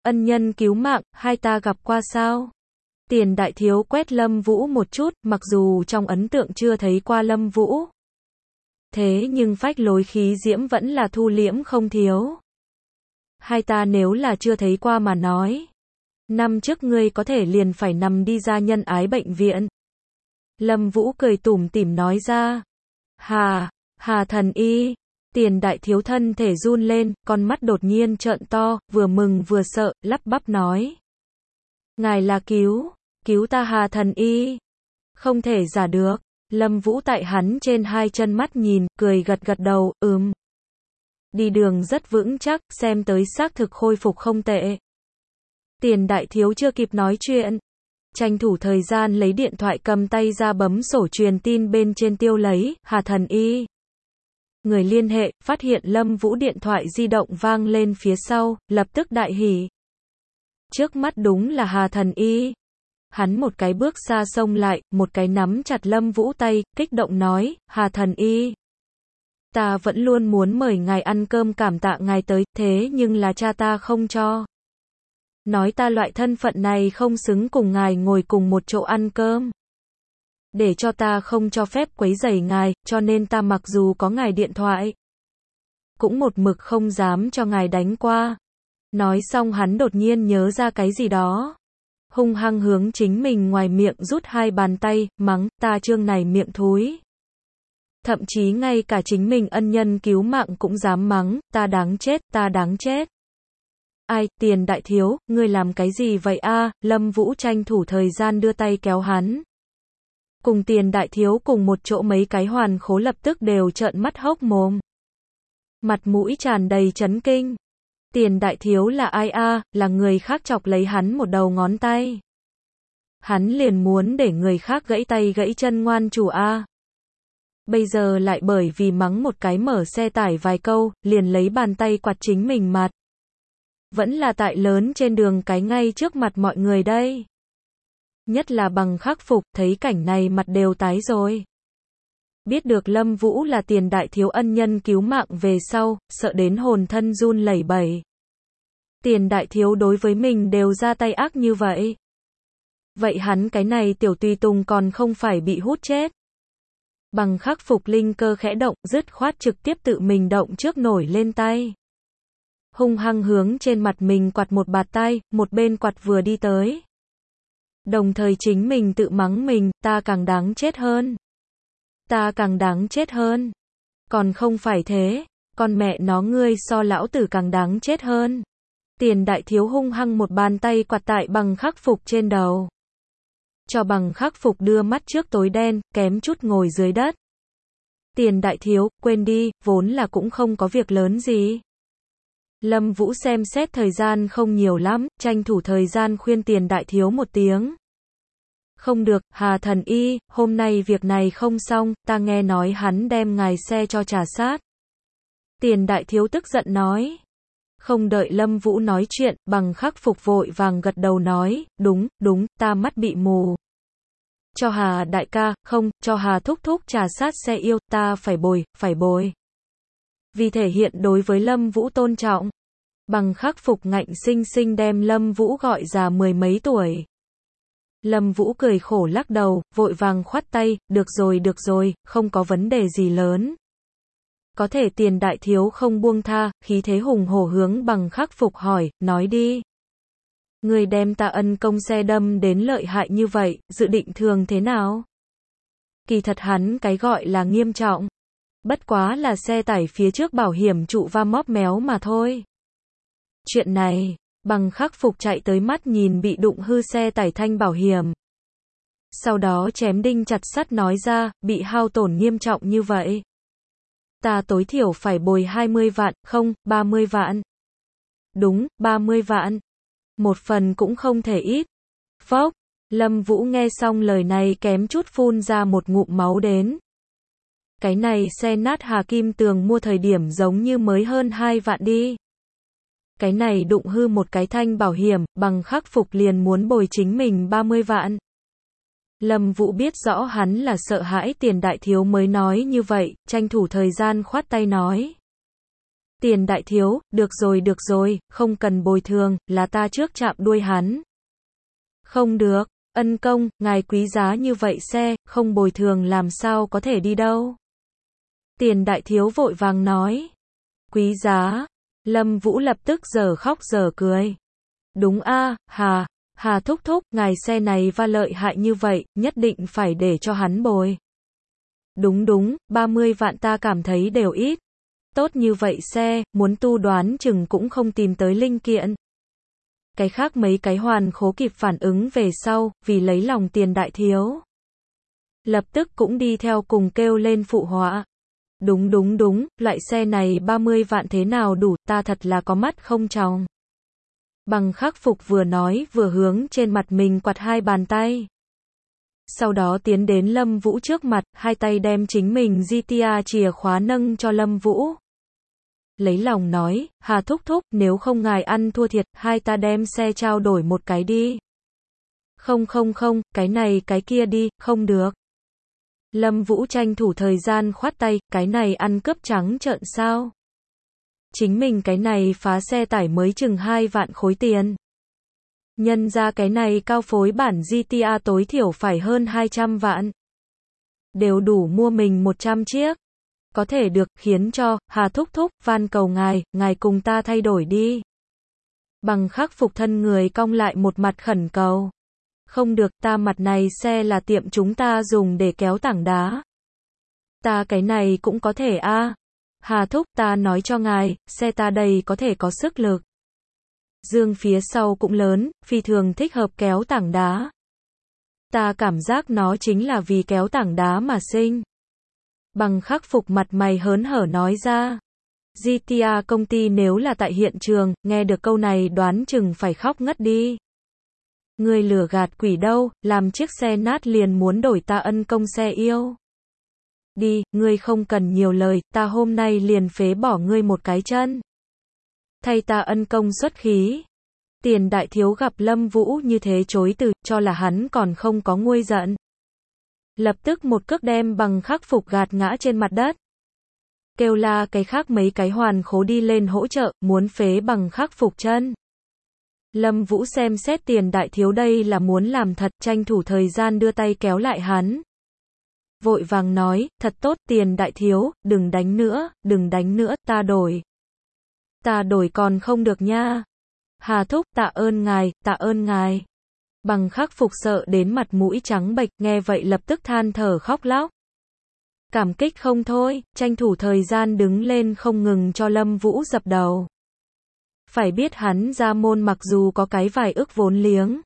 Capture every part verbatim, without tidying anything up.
Ân nhân cứu mạng, hai ta gặp qua sao? Tiền đại thiếu quét Lâm Vũ một chút, mặc dù trong ấn tượng chưa thấy qua Lâm Vũ. Thế nhưng phách lối khí diễm vẫn là thu liễm không thiếu. Hai ta nếu là chưa thấy qua mà nói. Năm trước ngươi có thể liền phải nằm đi ra nhân ái bệnh viện. Lâm Vũ cười tủm tỉm nói ra. Hà, Hà thần y. Tiền đại thiếu thân thể run lên, con mắt đột nhiên trợn to, vừa mừng vừa sợ, lắp bắp nói. Ngài là cứu, cứu ta Hà thần y. Không thể giả được. Lâm Vũ tại hắn trên hai chân mắt nhìn, cười gật gật đầu, ừm. Đi đường rất vững chắc, xem tới xác thực khôi phục không tệ. Tiền đại thiếu chưa kịp nói chuyện. Tranh thủ thời gian lấy điện thoại cầm tay ra bấm sổ truyền tin bên trên tiêu lấy, Hà thần y. Người liên hệ, phát hiện Lâm Vũ điện thoại di động vang lên phía sau, lập tức đại hỉ. Trước mắt đúng là Hà thần y. Hắn một cái bước xa xông lại, một cái nắm chặt Lâm Vũ tay, kích động nói, Hà thần y. Ta vẫn luôn muốn mời ngài ăn cơm cảm tạ ngài tới, thế nhưng là cha ta không cho. Nói ta loại thân phận này không xứng cùng ngài ngồi cùng một chỗ ăn cơm. Để cho ta không cho phép quấy rầy ngài, cho nên ta mặc dù có ngài điện thoại. Cũng một mực không dám cho ngài đánh qua. Nói xong hắn đột nhiên nhớ ra cái gì đó. Hung hăng hướng chính mình ngoài miệng rút hai bàn tay, mắng, ta trương này miệng thúi. Thậm chí ngay cả chính mình ân nhân cứu mạng cũng dám mắng, ta đáng chết, ta đáng chết. Ai, tiền đại thiếu, ngươi làm cái gì vậy a? Lâm Vũ tranh thủ thời gian đưa tay kéo hắn. Cùng tiền đại thiếu cùng một chỗ mấy cái hoàn khố lập tức đều trợn mắt hốc mồm. Mặt mũi tràn đầy chấn kinh. Tiền đại thiếu là ai a? Là người khác chọc lấy hắn một đầu ngón tay. Hắn liền muốn để người khác gãy tay gãy chân ngoan chủ a. Bây giờ lại bởi vì mắng một cái mở xe tải vài câu, liền lấy bàn tay quạt chính mình mặt. Vẫn là tại lớn trên đường cái ngay trước mặt mọi người đây. Nhất là Bằng khắc phục, thấy cảnh này mặt đều tái rồi. Biết được Lâm Vũ là tiền đại thiếu ân nhân cứu mạng về sau, sợ đến hồn thân run lẩy bẩy. Tiền đại thiếu đối với mình đều ra tay ác như vậy. Vậy hắn cái này tiểu tùy tùng còn không phải bị hút chết. Bằng khắc phục linh cơ khẽ động, dứt khoát trực tiếp tự mình động trước nổi lên tay. Hung hăng hướng trên mặt mình quạt một bạt tay, một bên quạt vừa đi tới. Đồng thời chính mình tự mắng mình, ta càng đáng chết hơn. Ta càng đáng chết hơn. Còn không phải thế, con mẹ nó ngươi so lão tử càng đáng chết hơn. Tiền đại thiếu hung hăng một bàn tay quạt tại Bằng khắc phục trên đầu. Cho Bằng khắc phục đưa mắt trước tối đen, kém chút ngồi dưới đất. Tiền đại thiếu, quên đi, vốn là cũng không có việc lớn gì. Lâm Vũ xem xét thời gian không nhiều lắm, tranh thủ thời gian khuyên tiền đại thiếu một tiếng. Không được, Hà thần y, hôm nay việc này không xong, ta nghe nói hắn đem ngài xe cho trà sát. Tiền đại thiếu tức giận nói. Không đợi Lâm Vũ nói chuyện, Bằng khắc phục vội vàng gật đầu nói, đúng, đúng, ta mắt bị mù. Cho Hà đại ca, không, cho Hà thúc thúc trà sát xe yêu, ta phải bồi, phải bồi. Vì thể hiện đối với Lâm Vũ tôn trọng, Bằng khắc phục ngạnh sinh sinh đem Lâm Vũ gọi già mười mấy tuổi. Lâm Vũ cười khổ lắc đầu, vội vàng khoát tay, được rồi được rồi, không có vấn đề gì lớn. Có thể tiền đại thiếu không buông tha, khí thế hùng hổ hướng Bằng khắc phục hỏi, nói đi. Người đem ta ân công xe đâm đến lợi hại như vậy, dự định thường thế nào? Kỳ thật hắn cái gọi là nghiêm trọng. Bất quá là xe tải phía trước bảo hiểm trụ va móp méo mà thôi. Chuyện này, Bằng khắc phục chạy tới mắt nhìn bị đụng hư xe tải thanh bảo hiểm. Sau đó chém đinh chặt sắt nói ra, bị hao tổn nghiêm trọng như vậy. Ta tối thiểu phải bồi hai mươi vạn, không, ba mươi vạn. Đúng, ba mươi vạn. Một phần cũng không thể ít. Phốc, Lâm Vũ nghe xong lời này kém chút phun ra một ngụm máu đến. Cái này xe nát Hà Kim Tường mua thời điểm giống như mới hơn hai vạn đi. Cái này đụng hư một cái thanh bảo hiểm, Bằng khắc phục liền muốn bồi chính mình ba mươi vạn. Lâm Vũ biết rõ hắn là sợ hãi tiền đại thiếu mới nói như vậy, tranh thủ thời gian khoát tay nói. Tiền đại thiếu, được rồi được rồi, không cần bồi thường, là ta trước chạm đuôi hắn. Không được, ân công, ngài quý giá như vậy xe, không bồi thường làm sao có thể đi đâu. Tiền đại thiếu vội vàng nói. Quý giá. Lâm Vũ lập tức giờ khóc giờ cười. Đúng a, Hà, Hà thúc thúc, ngài xe này va lợi hại như vậy, nhất định phải để cho hắn bồi. Đúng đúng, ba mươi vạn ta cảm thấy đều ít. Tốt như vậy xe, muốn tu đoán chừng cũng không tìm tới linh kiện. Cái khác mấy cái hoàn khố kịp phản ứng về sau, vì lấy lòng tiền đại thiếu. Lập tức cũng đi theo cùng kêu lên phụ họa. Đúng đúng đúng, loại xe này ba mươi vạn thế nào đủ, ta thật là có mắt không tròng. Bằng Khắc Phục vừa nói vừa hướng trên mặt mình quạt hai bàn tay. Sau đó tiến đến Lâm Vũ trước mặt, hai tay đem chính mình giê tê a chìa khóa nâng cho Lâm Vũ. Lấy lòng nói, Hà thúc thúc, nếu không ngài ăn thua thiệt, hai ta đem xe trao đổi một cái đi. Không không không, cái này cái kia đi, không được. Lâm Vũ tranh thủ thời gian khoát tay, cái này ăn cướp trắng trợn sao? Chính mình cái này phá xe tải mới chừng hai vạn khối tiền. Nhân ra cái này cao phối bản giê tê a tối thiểu phải hơn hai trăm vạn. Đều đủ mua mình một trăm chiếc. Có thể được, khiến cho, Hà thúc thúc, van cầu ngài, ngài cùng ta thay đổi đi. Bằng Khắc Phục thân người cong lại một mặt khẩn cầu. Không được, ta mặt này xe là tiệm chúng ta dùng để kéo tảng đá. Ta cái này cũng có thể a. À. Hà thúc, ta nói cho ngài, xe ta đây có thể có sức lực. Dương phía sau cũng lớn, phi thường thích hợp kéo tảng đá. Ta cảm giác nó chính là vì kéo tảng đá mà sinh. Bằng Khắc Phục mặt mày hớn hở nói ra. giê tê a công ty nếu là tại hiện trường, nghe được câu này đoán chừng phải khóc ngất đi. Ngươi lừa gạt quỷ đâu, làm chiếc xe nát liền muốn đổi ta ân công xe yêu. Đi, ngươi không cần nhiều lời, ta hôm nay liền phế bỏ ngươi một cái chân. Thay ta ân công xuất khí. Tiền đại thiếu gặp Lâm Vũ như thế chối từ, cho là hắn còn không có nguôi giận. Lập tức một cước đem Bằng Khắc Phục gạt ngã trên mặt đất. Kêu la cái khác mấy cái hoàn khố đi lên hỗ trợ, muốn phế Bằng Khắc Phục chân. Lâm Vũ xem xét tiền đại thiếu đây là muốn làm thật, tranh thủ thời gian đưa tay kéo lại hắn. Vội vàng nói, thật tốt tiền đại thiếu, đừng đánh nữa, đừng đánh nữa, ta đổi. Ta đổi còn không được nha. Hà thúc, tạ ơn ngài, tạ ơn ngài. Bằng Khắc Phục sợ đến mặt mũi trắng bệch, nghe vậy lập tức than thở khóc lóc. Cảm kích không thôi, tranh thủ thời gian đứng lên không ngừng cho Lâm Vũ dập đầu. Phải biết hắn ra môn mặc dù có cái vài ức vốn liếng.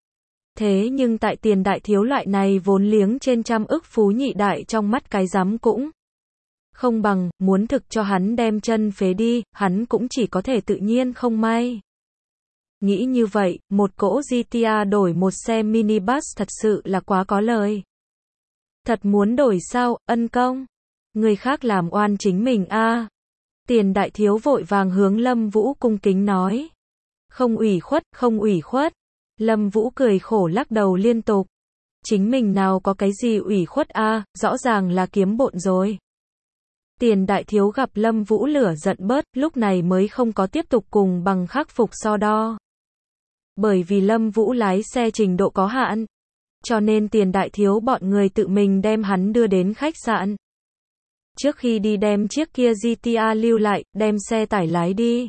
Thế nhưng tại tiền đại thiếu loại này vốn liếng trên trăm ức phú nhị đại trong mắt cái rắm cũng không bằng, muốn thực cho hắn đem chân phế đi, hắn cũng chỉ có thể tự nhiên không may. Nghĩ như vậy, một cỗ giê tê a đổi một xe minibus thật sự là quá có lời. Thật muốn đổi sao, ân công? Người khác làm oan chính mình a. À. Tiền đại thiếu vội vàng hướng Lâm Vũ cung kính nói. Không ủy khuất, không ủy khuất. Lâm Vũ cười khổ lắc đầu liên tục. Chính mình nào có cái gì ủy khuất a, à, rõ ràng là kiếm bộn rồi. Tiền đại thiếu gặp Lâm Vũ lửa giận bớt, lúc này mới không có tiếp tục cùng Bằng Khắc Phục so đo. Bởi vì Lâm Vũ lái xe trình độ có hạn, cho nên tiền đại thiếu bọn người tự mình đem hắn đưa đến khách sạn. Trước khi đi đem chiếc kia giê tê a lưu lại, đem xe tải lái đi.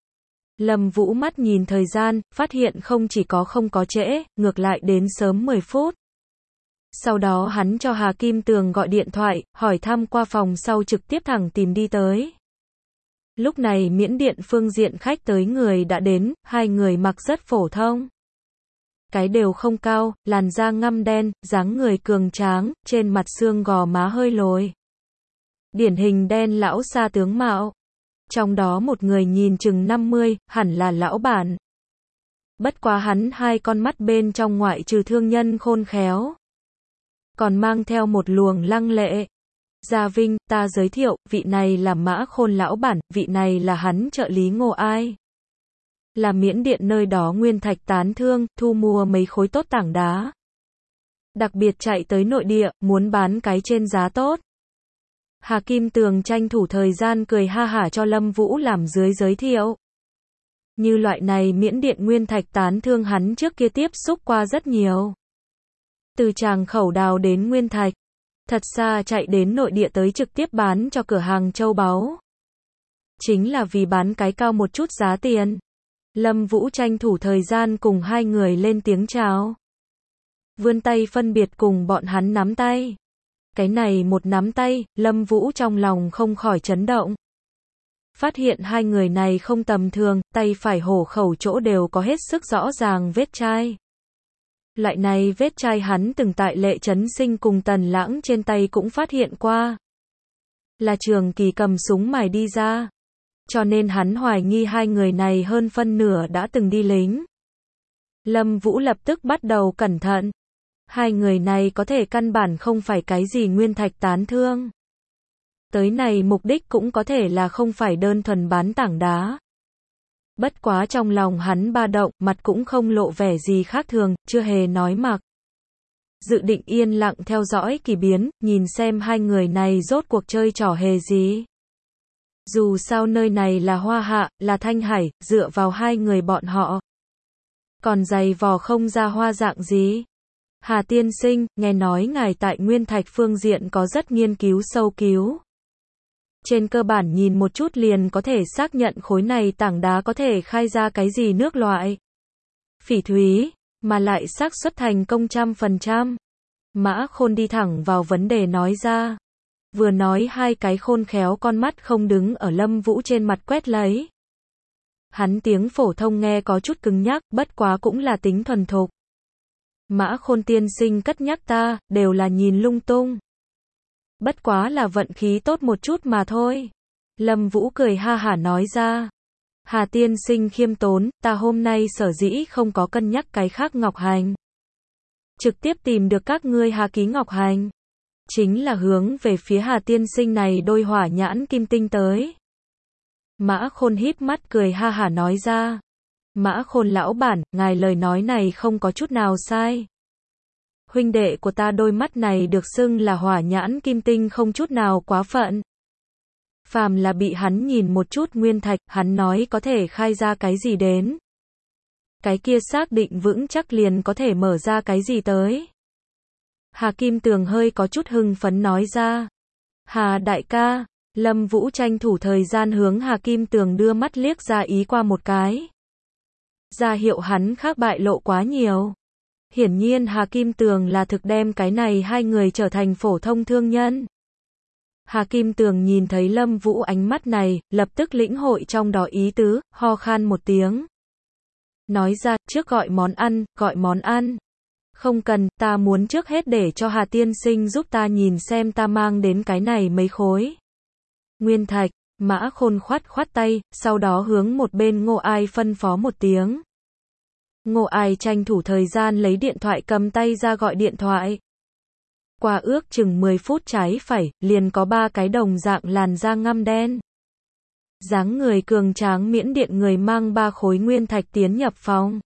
Lâm Vũ mắt nhìn thời gian, phát hiện không chỉ có không có trễ, ngược lại đến sớm mười phút. Sau đó hắn cho Hà Kim Tường gọi điện thoại, hỏi thăm qua phòng sau trực tiếp thẳng tìm đi tới. Lúc này Miễn Điện phương diện khách tới người đã đến, hai người mặc rất phổ thông. Cái đều không cao, làn da ngăm đen, dáng người cường tráng, trên mặt xương gò má hơi lồi. Điển hình đen lão xa tướng mạo. Trong đó một người nhìn chừng năm mươi, hẳn là lão bản. Bất quá hắn hai con mắt bên trong ngoại trừ thương nhân khôn khéo, còn mang theo một luồng lăng lệ. Gia Vinh, ta giới thiệu, vị này là Mã Khôn lão bản, vị này là hắn trợ lý Ngô Ai. Là Miễn Điện nơi đó nguyên thạch tán thương, thu mua mấy khối tốt tảng đá. Đặc biệt chạy tới nội địa, muốn bán cái trên giá tốt. Hà Kim Tường tranh thủ thời gian cười ha hả cho Lâm Vũ làm dưới giới thiệu. Như loại này miễn điện nguyên thạch tán thương hắn trước kia tiếp xúc qua rất nhiều. Từ Tràng Khẩu đào đến nguyên thạch, thật xa chạy đến nội địa tới trực tiếp bán cho cửa hàng châu báu. Chính là vì bán cái cao một chút giá tiền. Lâm Vũ tranh thủ thời gian cùng hai người lên tiếng chào. Vươn tay phân biệt cùng bọn hắn nắm tay. Cái này một nắm tay, Lâm Vũ trong lòng không khỏi chấn động. Phát hiện hai người này không tầm thường, tay phải hổ khẩu chỗ đều có hết sức rõ ràng vết chai. Loại này vết chai hắn từng tại Lệ Chấn Sinh cùng Tần Lãng trên tay cũng phát hiện qua. Là Trường Kỳ cầm súng mài đi ra. Cho nên hắn hoài nghi hai người này hơn phân nửa đã từng đi lính. Lâm Vũ lập tức bắt đầu cẩn thận. Hai người này có thể căn bản không phải cái gì nguyên thạch tán thương. Tới này mục đích cũng có thể là không phải đơn thuần bán tảng đá. Bất quá trong lòng hắn ba động, mặt cũng không lộ vẻ gì khác thường, chưa hề nói mặc. Dự định yên lặng theo dõi kỳ biến, nhìn xem hai người này rốt cuộc chơi trò hề gì. Dù sao nơi này là Hoa Hạ, là Thanh Hải, dựa vào hai người bọn họ. Còn giày vò không ra hoa dạng gì. Hà tiên sinh, nghe nói ngài tại nguyên thạch phương diện có rất nghiên cứu sâu cứu. Trên cơ bản nhìn một chút liền có thể xác nhận khối này tảng đá có thể khai ra cái gì nước loại. Phỉ thúy, mà lại xác suất thành công trăm phần trăm. Mã Khôn đi thẳng vào vấn đề nói ra. Vừa nói hai cái khôn khéo con mắt không đứng ở Lâm Vũ trên mặt quét lấy. Hắn tiếng phổ thông nghe có chút cứng nhắc, bất quá cũng là tính thuần thục. Mã Khôn tiên sinh cất nhắc ta, đều là nhìn lung tung. Bất quá là vận khí tốt một chút mà thôi. Lâm Vũ cười ha hả nói ra. Hà tiên sinh khiêm tốn, ta hôm nay sở dĩ không có cân nhắc cái khác ngọc hành. Trực tiếp tìm được các ngươi Hà ký ngọc hành. Chính là hướng về phía Hà tiên sinh này đôi hỏa nhãn kim tinh tới. Mã Khôn híp mắt cười ha hả nói ra. Mã Khôn lão bản, ngài lời nói này không có chút nào sai. Huynh đệ của ta đôi mắt này được xưng là hỏa nhãn kim tinh không chút nào quá phận. Phàm là bị hắn nhìn một chút nguyên thạch, hắn nói có thể khai ra cái gì đến. Cái kia xác định vững chắc liền có thể mở ra cái gì tới. Hà Kim Tường hơi có chút hưng phấn nói ra. Hà đại ca, Lâm Vũ tranh thủ thời gian hướng Hà Kim Tường đưa mắt liếc ra ý qua một cái. Ra hiệu hắn khác bại lộ quá nhiều. Hiển nhiên Hà Kim Tường là thực đem cái này hai người trở thành phổ thông thương nhân. Hà Kim Tường nhìn thấy Lâm Vũ ánh mắt này, lập tức lĩnh hội trong đó ý tứ, ho khan một tiếng. Nói ra, trước gọi món ăn, gọi món ăn. Không cần, ta muốn trước hết để cho Hà tiên sinh giúp ta nhìn xem ta mang đến cái này mấy khối. Nguyên thạch, Mã Khôn khoát khoát tay, sau đó hướng một bên Ngô Ai phân phó một tiếng. Ngô Ai tranh thủ thời gian lấy điện thoại cầm tay ra gọi điện thoại. Qua ước chừng mười phút trái phải, liền có ba cái đồng dạng làn da ngăm đen. Dáng người cường tráng miễn điện người mang ba khối nguyên thạch tiến nhập phòng.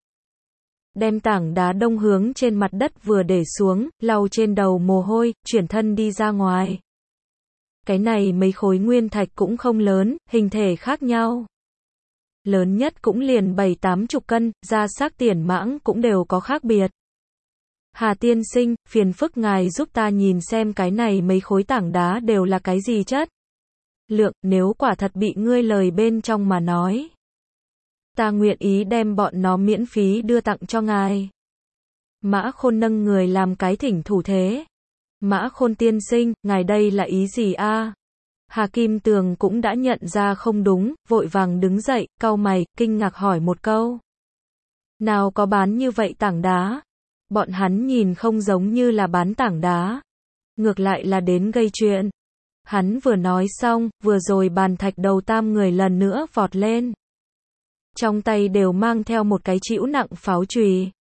Đem tảng đá đông hướng trên mặt đất vừa để xuống, lau trên đầu mồ hôi, chuyển thân đi ra ngoài. Cái này mấy khối nguyên thạch cũng không lớn, hình thể khác nhau. Lớn nhất cũng liền bảy tám chục cân, da xác tiền mãng cũng đều có khác biệt. Hà tiên sinh, phiền phức ngài giúp ta nhìn xem cái này mấy khối tảng đá đều là cái gì chất. Lượng, nếu quả thật bị ngươi lời bên trong mà nói. Ta nguyện ý đem bọn nó miễn phí đưa tặng cho ngài. Mã Khôn nâng người làm cái thỉnh thủ thế. Mã Khôn tiên sinh, ngài đây là ý gì a? Hà Kim Tường cũng đã nhận ra không đúng, vội vàng đứng dậy, cau mày, kinh ngạc hỏi một câu. Nào có bán như vậy tảng đá? Bọn hắn nhìn không giống như là bán tảng đá. Ngược lại là đến gây chuyện. Hắn vừa nói xong, vừa rồi bàn thạch đầu tam người lần nữa vọt lên. Trong tay đều mang theo một cái chĩu nặng pháo chùy.